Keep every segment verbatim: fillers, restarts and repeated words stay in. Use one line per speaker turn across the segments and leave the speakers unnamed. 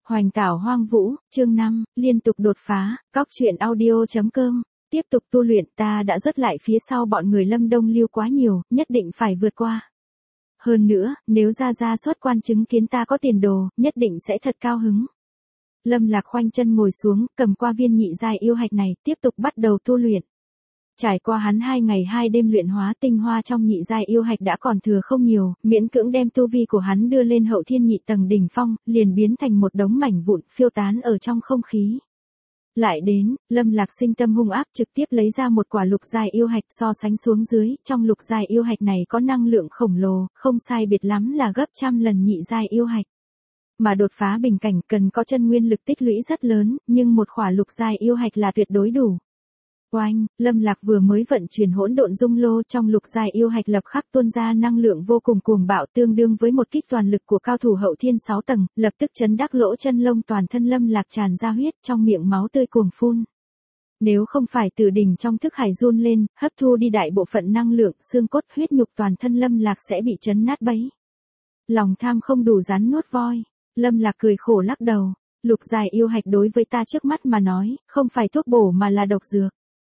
Hoành tảo hoang vũ, chương năm, liên tục đột phá, cóc truyện audio.com. Tiếp tục tu luyện, ta đã rớt lại phía sau bọn người Lâm Đông Lưu quá nhiều, nhất định phải vượt qua. Hơn nữa, nếu ra ra xuất quan chứng kiến ta có tiền đồ, nhất định sẽ thật cao hứng. Lâm Lạc khoanh chân ngồi xuống, cầm qua viên nhị giai yêu hạch này, tiếp tục bắt đầu tu luyện. Trải qua hắn hai ngày hai đêm luyện hóa tinh hoa trong nhị giai yêu hạch đã còn thừa không nhiều, miễn cưỡng đem tu vi của hắn đưa lên hậu thiên nhị tầng đỉnh phong, liền biến thành một đống mảnh vụn phiêu tán ở trong không khí. Lại đến, Lâm Lạc sinh tâm hung ác trực tiếp lấy ra một quả lục giai yêu hạch so sánh xuống dưới, trong lục giai yêu hạch này có năng lượng khổng lồ, không sai biệt lắm là gấp trăm lần nhị giai yêu hạch. Mà đột phá bình cảnh cần có chân nguyên lực tích lũy rất lớn, nhưng một quả lục giai yêu hạch là tuyệt đối đủ. Oanh, Lâm Lạc vừa mới vận chuyển hỗn độn dung lô trong lục giai yêu hạch lập khắc tuôn ra năng lượng vô cùng cuồng bạo tương đương với một kích toàn lực của cao thủ hậu thiên sáu tầng, lập tức chấn đắc lỗ chân lông toàn thân Lâm Lạc tràn ra huyết trong miệng máu tươi cuồng phun. Nếu không phải tử đỉnh trong thức hải run lên, hấp thu đi đại bộ phận năng lượng, xương cốt huyết nhục toàn thân Lâm Lạc sẽ bị chấn nát bấy. Lòng tham không đủ rắn nuốt voi, Lâm Lạc cười khổ lắc đầu, lục giai yêu hạch đối với ta trước mắt mà nói, không phải thuốc bổ mà là độc dược.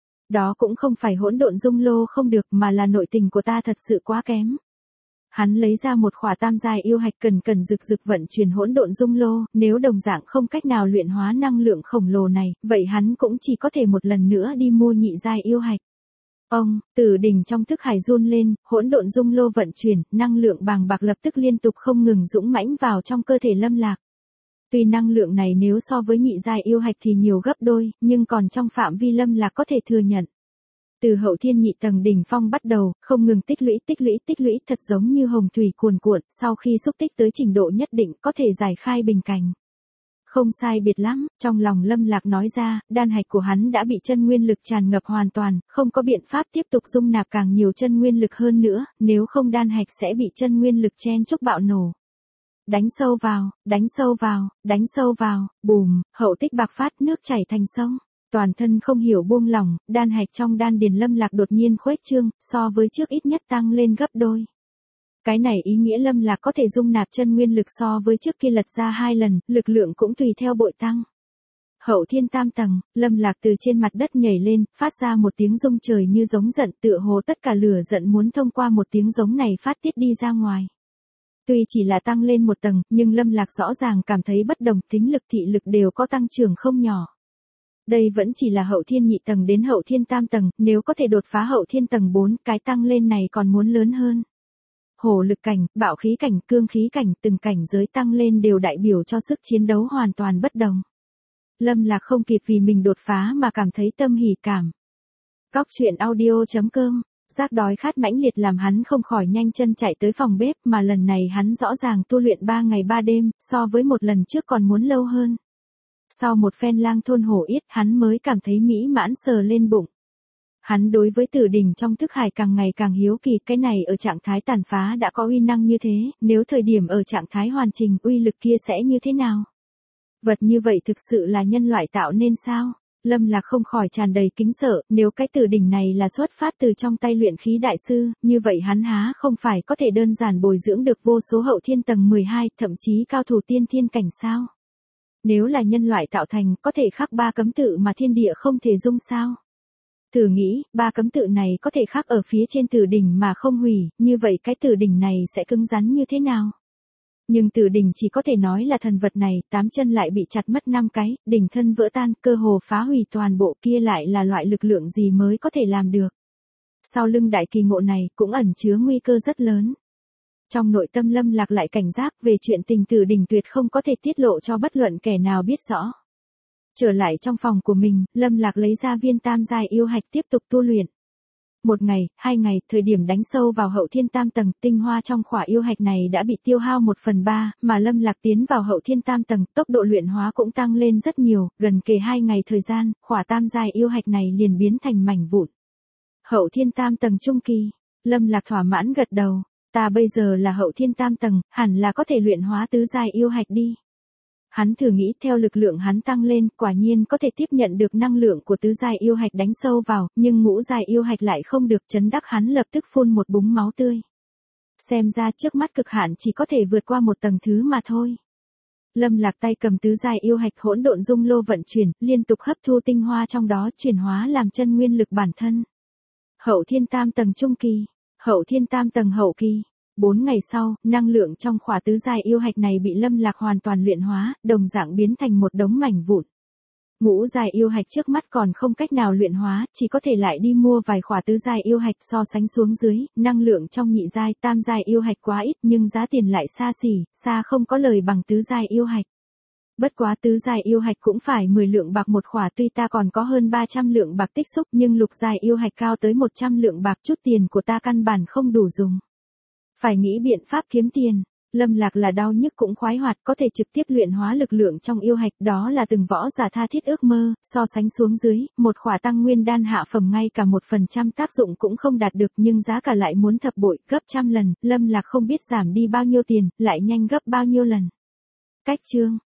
Đó cũng không phải hỗn độn dung lô không được mà là nội tình của ta thật sự quá kém. Hắn lấy ra một khỏa tam giai yêu hạch cần cần rực rực vận chuyển hỗn độn dung lô, nếu đồng dạng không cách nào luyện hóa năng lượng khổng lồ này, vậy hắn cũng chỉ có thể một lần nữa đi mua nhị giai yêu hạch. Ông, tử đỉnh trong thức hải run lên, hỗn độn dung lô vận chuyển, năng lượng bàng bạc lập tức liên tục không ngừng dũng mãnh vào trong cơ thể Lâm Lạc. Tuy năng lượng này nếu so với nhị giai yêu hạch thì nhiều gấp đôi, nhưng còn trong phạm vi Lâm Lạc có thể thừa nhận. Từ hậu thiên nhị tầng đỉnh phong bắt đầu, không ngừng tích lũy tích lũy tích lũy thật giống như hồng thủy cuồn cuộn, sau khi xúc tích tới trình độ nhất định có thể giải khai bình cảnh. Không sai biệt lắm, trong lòng Lâm Lạc nói ra, đan hạch của hắn đã bị chân nguyên lực tràn ngập hoàn toàn, không có biện pháp tiếp tục dung nạp càng nhiều chân nguyên lực hơn nữa, nếu không đan hạch sẽ bị chân nguyên lực chen chúc bạo nổ. Đánh sâu vào, đánh sâu vào, đánh sâu vào, bùm, hậu tích bạc phát nước chảy thành sông. Toàn thân không hiểu buông lỏng, đan hạch trong đan điền Lâm Lạc đột nhiên khuếch trương, so với trước ít nhất tăng lên gấp đôi. Cái này ý nghĩa Lâm Lạc có thể dung nạp chân nguyên lực so với trước kia lật ra hai lần, lực lượng cũng tùy theo bội tăng. Hậu thiên tam tầng, Lâm Lạc từ trên mặt đất nhảy lên, phát ra một tiếng rung trời như giống giận, tựa hồ tất cả lửa giận muốn thông qua một tiếng giống này phát tiết đi ra ngoài. Tuy chỉ là tăng lên một tầng, nhưng Lâm Lạc rõ ràng cảm thấy bất đồng, tính lực thị lực đều có tăng trưởng không nhỏ. Đây vẫn chỉ là hậu thiên nhị tầng đến hậu thiên tam tầng, nếu có thể đột phá hậu thiên tầng bốn, cái tăng lên này còn muốn lớn hơn. Hổ lực cảnh, bạo khí cảnh, cương khí cảnh, từng cảnh giới tăng lên đều đại biểu cho sức chiến đấu hoàn toàn bất đồng. Lâm Lạc không kịp vì mình đột phá mà cảm thấy tâm hỉ cảm. Cóc truyện audio.com. Giác đói khát mãnh liệt làm hắn không khỏi nhanh chân chạy tới phòng bếp, mà lần này hắn rõ ràng tu luyện ba ngày ba đêm, so với một lần trước còn muốn lâu hơn. Sau một phen lang thôn hổ yết, hắn mới cảm thấy mỹ mãn sờ lên bụng. Hắn đối với tử đỉnh trong thức hải càng ngày càng hiếu kỳ, cái này ở trạng thái tàn phá đã có uy năng như thế, nếu thời điểm ở trạng thái hoàn chỉnh uy lực kia sẽ như thế nào? Vật như vậy thực sự là nhân loại tạo nên sao? Lâm Lạc không khỏi tràn đầy kính sợ, nếu cái tử đỉnh này là xuất phát từ trong tay luyện khí đại sư, như vậy hắn há không phải có thể đơn giản bồi dưỡng được vô số hậu thiên tầng mười hai, thậm chí cao thủ tiên thiên cảnh sao? Nếu là nhân loại tạo thành, có thể khắc ba cấm tự mà thiên địa không thể dung sao? Thử nghĩ, ba cấm tự này có thể khắc ở phía trên tử đỉnh mà không hủy, như vậy cái tử đỉnh này sẽ cứng rắn như thế nào? Nhưng tử đỉnh chỉ có thể nói là thần vật này, tám chân lại bị chặt mất năm cái, đỉnh thân vỡ tan, cơ hồ phá hủy toàn bộ, kia lại là loại lực lượng gì mới có thể làm được. Sau lưng đại kỳ ngộ này cũng ẩn chứa nguy cơ rất lớn. Trong nội tâm Lâm Lạc lại cảnh giác về chuyện tình tử đỉnh tuyệt không có thể tiết lộ cho bất luận kẻ nào biết rõ. Trở lại trong phòng của mình, Lâm Lạc lấy ra viên tam giai yêu hạch tiếp tục tu luyện. Một ngày, hai ngày, thời điểm đánh sâu vào hậu thiên tam tầng, tinh hoa trong khỏa yêu hạch này đã bị tiêu hao một phần ba, mà Lâm Lạc tiến vào hậu thiên tam tầng, tốc độ luyện hóa cũng tăng lên rất nhiều, gần kề hai ngày thời gian, khỏa tam giai yêu hạch này liền biến thành mảnh vụn. Hậu thiên tam tầng trung kỳ, Lâm Lạc thỏa mãn gật đầu, ta bây giờ là hậu thiên tam tầng, hẳn là có thể luyện hóa tứ giai yêu hạch đi. Hắn thử nghĩ theo lực lượng hắn tăng lên, quả nhiên có thể tiếp nhận được năng lượng của tứ giai yêu hạch đánh sâu vào, nhưng ngũ giai yêu hạch lại không được, chấn đắc hắn lập tức phun một búng máu tươi. Xem ra trước mắt cực hạn chỉ có thể vượt qua một tầng thứ mà thôi. Lâm Lạc tay cầm tứ giai yêu hạch hỗn độn dung lô vận chuyển, liên tục hấp thu tinh hoa trong đó chuyển hóa làm chân nguyên lực bản thân. Hậu thiên tam tầng trung kỳ, hậu thiên tam tầng hậu kỳ. Bốn ngày sau, năng lượng trong khỏa tứ giai yêu hạch này bị Lâm Lạc hoàn toàn luyện hóa, đồng dạng biến thành một đống mảnh vụn. Ngũ giai yêu hạch trước mắt còn không cách nào luyện hóa, chỉ có thể lại đi mua vài khỏa tứ giai yêu hạch so sánh xuống dưới, năng lượng trong nhị giai, tam giai yêu hạch quá ít nhưng giá tiền lại xa xỉ, xa không có lời bằng tứ giai yêu hạch. Bất quá tứ giai yêu hạch cũng phải mười lượng bạc một khỏa, tuy ta còn có hơn ba trăm lượng bạc tích xúc nhưng lục giai yêu hạch cao tới một trăm lượng bạc, chút tiền của ta căn bản không đủ dùng. Phải nghĩ biện pháp kiếm tiền. Lâm Lạc là đau nhức cũng khoái hoạt, có thể trực tiếp luyện hóa lực lượng trong yêu hạch, đó là từng võ giả tha thiết ước mơ, so sánh xuống dưới, một khỏa tăng nguyên đan hạ phẩm ngay cả một phần trăm tác dụng cũng không đạt được nhưng giá cả lại muốn thập bội, gấp trăm lần, Lâm Lạc không biết giảm đi bao nhiêu tiền, lại nhanh gấp bao nhiêu lần. Cách chương